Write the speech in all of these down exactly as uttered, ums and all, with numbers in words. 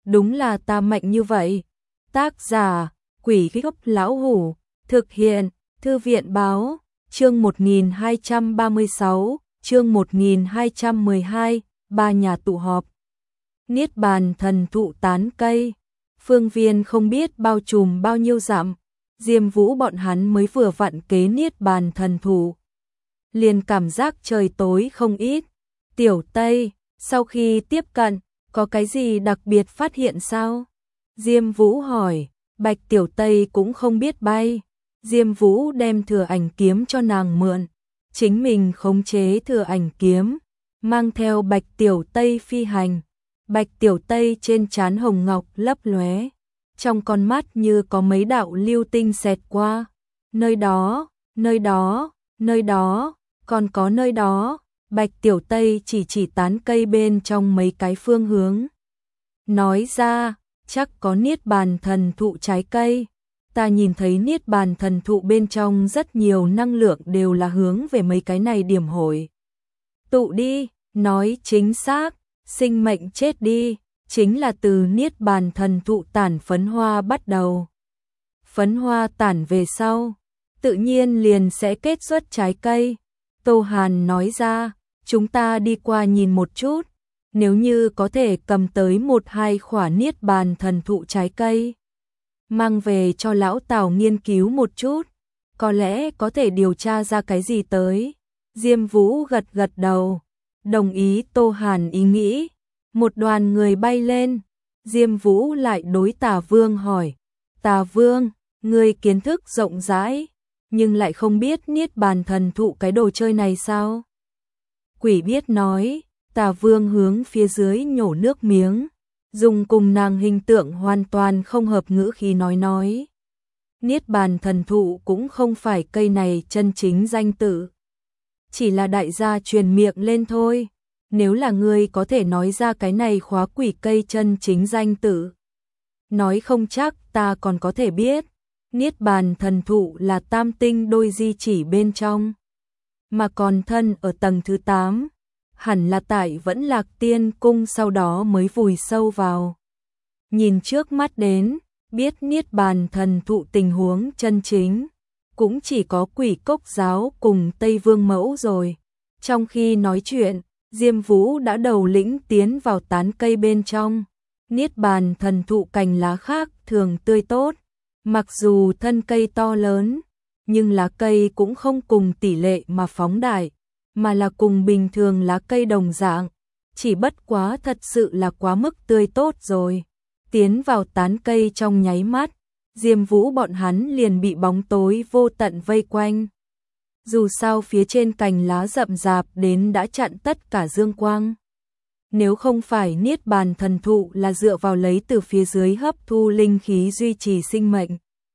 đúng là ta mạnh như vậy. Tác giả, Quỷ Gốc Lão Hủ, thực hiện, Thư viện báo, chương một nghìn hai trăm ba mươi sáu, chương một nghìn hai trăm mười hai, ba nhà tụ họp. Niết bàn thần thụ tán cây, phương viên không biết bao trùm bao nhiêu dặm, Diêm Vũ bọn hắn mới vừa vặn kế niết bàn thần thụ. Liền cảm giác trời tối không ít. Tiểu Tây, sau khi tiếp cận, có cái gì đặc biệt phát hiện sao? Diêm Vũ hỏi. Bạch Tiểu Tây cũng không biết bay. Diêm Vũ đem thừa ảnh kiếm cho nàng mượn, chính mình khống chế thừa ảnh kiếm, mang theo Bạch Tiểu Tây phi hành. Bạch Tiểu Tây trên trán hồng ngọc lấp lóe, trong con mắt như có mấy đạo lưu tinh xẹt qua. Nơi đó, nơi đó, nơi đó, còn có nơi đó. Bạch Tiểu Tây chỉ chỉ tán cây bên trong mấy cái phương hướng. Nói ra, chắc có niết bàn thần thụ trái cây. Ta nhìn thấy niết bàn thần thụ bên trong rất nhiều năng lượng đều là hướng về mấy cái này điểm hội tụ đi. Nói chính xác, sinh mệnh chết đi, chính là từ niết bàn thần thụ tản phấn hoa bắt đầu. Phấn hoa tản về sau, tự nhiên liền sẽ kết xuất trái cây. Tô Hàn nói ra, chúng ta đi qua nhìn một chút, nếu như có thể cầm tới một hai khỏa niết bàn thần thụ trái cây, mang về cho lão Tào nghiên cứu một chút, có lẽ có thể điều tra ra cái gì tới. Diêm Vũ gật gật đầu, đồng ý Tô Hàn ý nghĩ. Một đoàn người bay lên, Diêm Vũ lại đối Tà Vương hỏi, Tà Vương, ngươi kiến thức rộng rãi, nhưng lại không biết niết bàn thần thụ cái đồ chơi này sao? Quỷ biết nói. Tà Vương hướng phía dưới nhổ nước miếng, dùng cùng nàng hình tượng hoàn toàn không hợp ngữ khí nói nói. Niết bàn thần thụ cũng không phải cây này chân chính danh tự, chỉ là đại gia truyền miệng lên thôi. Nếu là ngươi có thể nói ra cái này khóa quỷ cây chân chính danh tự, nói không chắc ta còn có thể biết. Niết bàn thần thụ là tam tinh đôi di chỉ bên trong, mà còn thân ở tầng thứ tám, hẳn là tại Vẫn Lạc Tiên Cung sau đó mới vùi sâu vào. Nhìn trước mắt đến, biết niết bàn thần thụ tình huống chân chính, cũng chỉ có Quỷ Cốc giáo cùng Tây Vương Mẫu rồi. Trong khi nói chuyện, Diêm Vũ đã đầu lĩnh tiến vào tán cây bên trong. Niết bàn thần thụ cành lá khác thường tươi tốt, mặc dù thân cây to lớn, nhưng lá cây cũng không cùng tỷ lệ mà phóng đại, mà là cùng bình thường lá cây đồng dạng, chỉ bất quá thật sự là quá mức tươi tốt rồi. Tiến vào tán cây trong nháy mắt, Diêm Vũ bọn hắn liền bị bóng tối vô tận vây quanh. Dù sao phía trên cành lá rậm rạp đến đã chặn tất cả dương quang. Nếu không phải niết bàn thần thụ là dựa vào lấy từ phía dưới hấp thu linh khí duy trì sinh mệnh,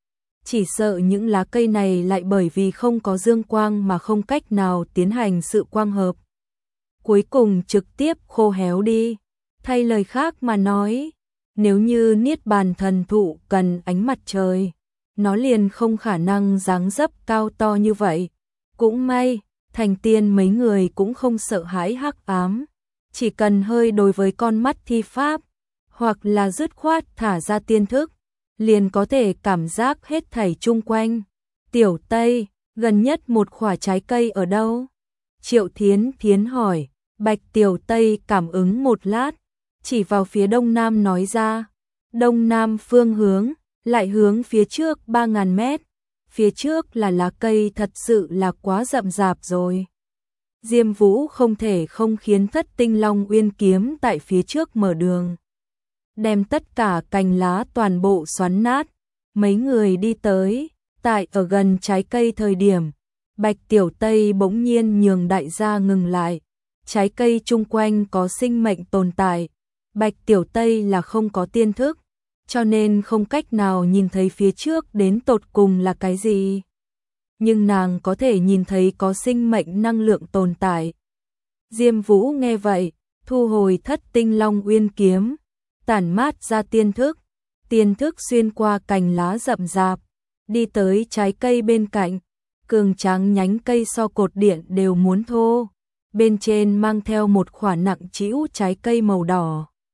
chỉ sợ những lá cây này lại bởi vì không có dương quang mà không cách nào tiến hành sự quang hợp, cuối cùng trực tiếp khô héo đi. Thay lời khác mà nói, nếu như niết bàn thần thụ cần ánh mặt trời, nó liền không khả năng dáng dấp cao to như vậy. Cũng may, thành tiên mấy người cũng không sợ hãi hắc ám, chỉ cần hơi đối với con mắt thi pháp, hoặc là dứt khoát thả ra tiên thức, liền có thể cảm giác hết thảy chung quanh. Tiểu Tây, gần nhất một khỏa trái cây ở đâu? Triệu Thiến Thiến hỏi. Bạch Tiểu Tây cảm ứng một lát, chỉ vào phía đông nam nói ra. Đông nam phương hướng, lại hướng phía trước ba ngàn mét. Phía trước là lá cây thật sự là quá rậm rạp rồi. Diêm Vũ không thể không khiến Thất Tinh Long Uyên kiếm tại phía trước mở đường, đem tất cả cành lá toàn bộ xoắn nát. Mấy người đi tới, tại ở gần trái cây thời điểm, Bạch Tiểu Tây bỗng nhiên nhường đại gia ngừng lại. Trái cây chung quanh có sinh mệnh tồn tại, Bạch Tiểu Tây là không có tiên thức, cho nên không cách nào nhìn thấy phía trước đến tột cùng là cái gì. Nhưng nàng có thể nhìn thấy có sinh mệnh năng lượng tồn tại. Diêm Vũ nghe vậy, thu hồi Thất Tinh Long Uyên kiếm, tản mát ra tiên thức. Tiên thức xuyên qua cành lá rậm rạp, đi tới trái cây bên cạnh, cường tráng nhánh cây so cột điện đều muốn thô. Bên trên mang theo một quả nặng trĩu trái cây màu đỏ.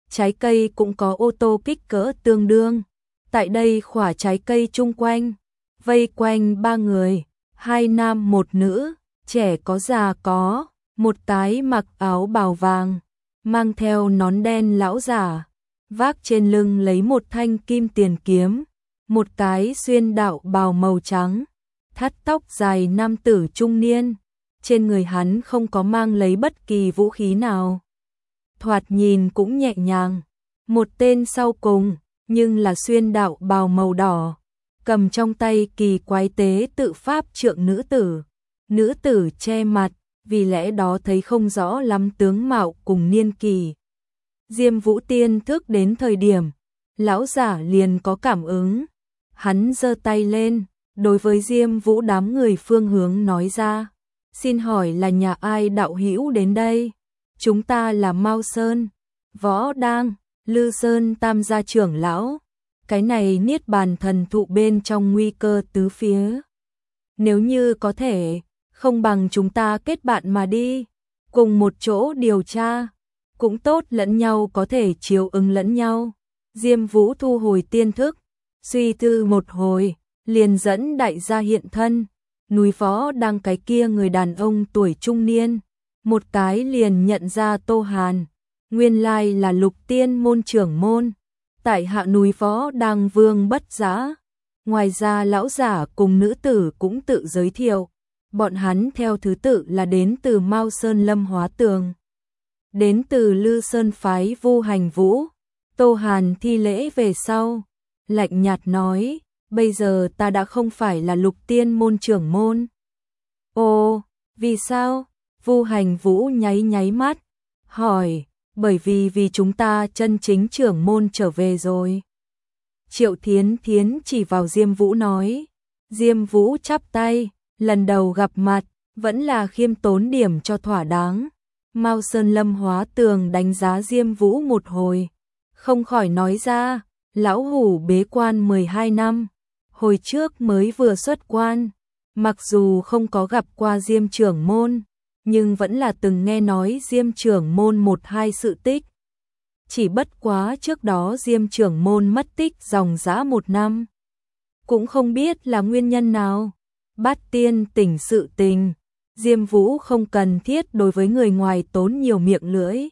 trái cây cũng có ô tô kích cỡ tương đương. Tại đây khỏa trái cây chung quanh, vây quanh ba người, hai nam một nữ, trẻ có già có, một cái mặc áo bào vàng, mang theo nón đen lão giả, vác trên lưng lấy một thanh kim tiền kiếm, một cái xuyên đạo bào màu trắng, thắt tóc dài nam tử trung niên, trên người hắn không có mang lấy bất kỳ vũ khí nào. Thoạt nhìn cũng nhẹ nhàng, một tên sau cùng, nhưng là xuyên đạo bào màu đỏ, cầm trong tay kỳ quái tế tự pháp trượng nữ tử. Nữ tử che mặt, vì lẽ đó thấy không rõ lắm tướng mạo cùng niên kỳ. Diêm Vũ tiên thức đến thời điểm, lão giả liền có cảm ứng. Hắn giơ tay lên, đối với Diêm Vũ đám người phương hướng nói ra. Xin hỏi là nhà ai đạo hữu đến đây? Chúng ta là Mao Sơn, Võ Đang, Lư Sơn tam gia trưởng lão. Cái này niết bàn thần thụ bên trong nguy cơ tứ phía. Nếu như có thể, không bằng chúng ta kết bạn mà đi, cùng một chỗ điều tra, cũng tốt lẫn nhau có thể chiếu ứng lẫn nhau. Diêm Vũ thu hồi tiên thức, suy tư một hồi, liền dẫn đại gia hiện thân. Núi Võ Đang cái kia người đàn ông tuổi trung niên, một cái liền nhận ra Tô Hàn, nguyên lai là Lục Tiên môn trưởng môn, tại hạ núi Võ Đang Vương Bất Giá. Ngoài ra lão giả cùng nữ tử cũng tự giới thiệu, bọn hắn theo thứ tự là đến từ Mao Sơn Lâm Hóa Tường, đến từ Lư Sơn phái Vu Hành Vũ. Tô Hàn thi lễ về sau, lạnh nhạt nói, bây giờ ta đã không phải là Lục Tiên môn trưởng môn. Ồ, vì sao? Vu Hành Vũ nháy nháy mắt, hỏi, bởi vì vì chúng ta chân chính trưởng môn trở về rồi. Triệu Thiến Thiến chỉ vào Diêm Vũ nói. Diêm Vũ chắp tay, lần đầu gặp mặt, vẫn là khiêm tốn điểm cho thỏa đáng. Mao Sơn Lâm Hóa Tường đánh giá Diêm Vũ một hồi, không khỏi nói ra, lão hủ bế quan mười hai năm, hồi trước mới vừa xuất quan, mặc dù không có gặp qua Diêm trưởng môn, nhưng vẫn là từng nghe nói Diêm trưởng môn một hai sự tích. Chỉ bất quá trước đó Diêm trưởng môn mất tích dòng dã một năm, cũng không biết là nguyên nhân nào. Bát tiên tỉnh sự tình, Diêm Vũ không cần thiết đối với người ngoài tốn nhiều miệng lưỡi.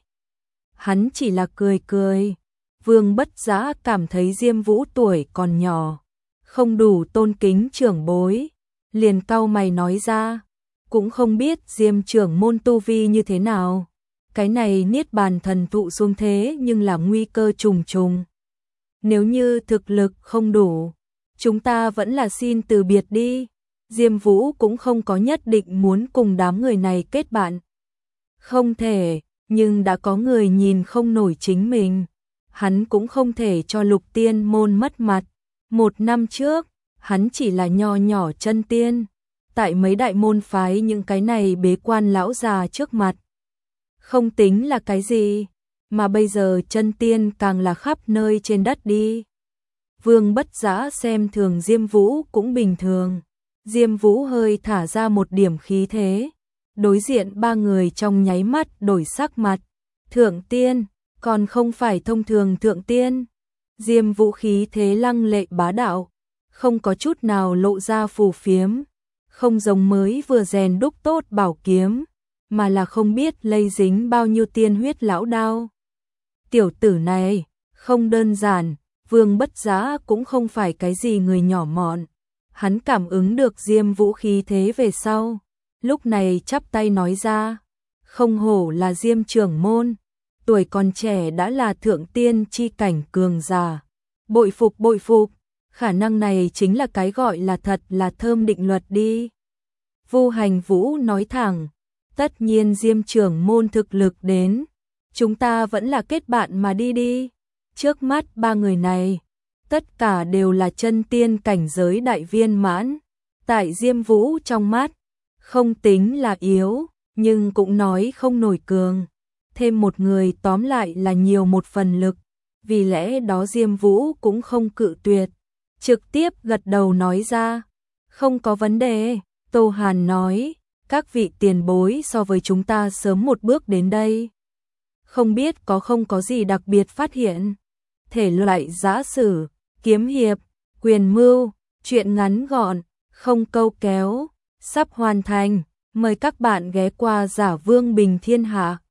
Hắn chỉ là cười cười. Vương Bất Giá cảm thấy Diêm Vũ tuổi còn nhỏ, không đủ tôn kính trưởng bối, liền cau mày nói ra, cũng không biết Diêm trưởng môn tu vi như thế nào. Cái này niết bàn thần thụ xuống thế nhưng là nguy cơ trùng trùng. Nếu như thực lực không đủ, chúng ta vẫn là xin từ biệt đi. Diêm Vũ cũng không có nhất định muốn cùng đám người này kết bạn. Không thể, nhưng đã có người nhìn không nổi chính mình. Hắn cũng không thể cho Lục Tiên môn mất mặt. Một năm trước, hắn chỉ là nho nhỏ chân tiên. Tại mấy đại môn phái những cái này bế quan lão già trước mặt. Không tính là cái gì, mà bây giờ chân tiên càng là khắp nơi trên đất đi. Vương Bất Giá xem thường Diêm Vũ cũng bình thường. Diêm Vũ hơi thả ra một điểm khí thế, đối diện ba người trong nháy mắt đổi sắc mặt. Thượng tiên, còn không phải thông thường thượng tiên. Diêm Vũ khí thế lăng lệ bá đạo, không có chút nào lộ ra phù phiếm, không giống mới vừa rèn đúc tốt bảo kiếm, mà là không biết lây dính bao nhiêu tiên huyết lão đao. Tiểu tử này, không đơn giản, Vương Bất Giá cũng không phải cái gì người nhỏ mọn. Hắn cảm ứng được Diêm Vũ khí thế về sau, lúc này chắp tay nói ra, không hổ là Diêm trưởng môn, tuổi còn trẻ đã là thượng tiên chi cảnh cường giả. Bội phục bội phục, khả năng này chính là cái gọi là thật là thơm định luật đi. Vu Hành Vũ nói thẳng, tất nhiên Diêm trưởng môn thực lực đến, chúng ta vẫn là kết bạn mà đi đi. Trước mắt ba người này, tất cả đều là chân tiên cảnh giới đại viên mãn, tại Diêm Vũ trong mắt, không tính là yếu, nhưng cũng nói không nổi cường. Thêm một người tóm lại là nhiều một phần lực, vì lẽ đó Diêm Vũ cũng không cự tuyệt, trực tiếp gật đầu nói ra, không có vấn đề. Tô Hàn nói, các vị tiền bối so với chúng ta sớm một bước đến đây. không biết có không có gì đặc biệt phát hiện. Thể loại giã sử, kiếm hiệp, quyền mưu, truyện ngắn gọn, không câu kéo, sắp hoàn thành. Mời các bạn ghé qua Giả Vương Bình Thiên Hạ.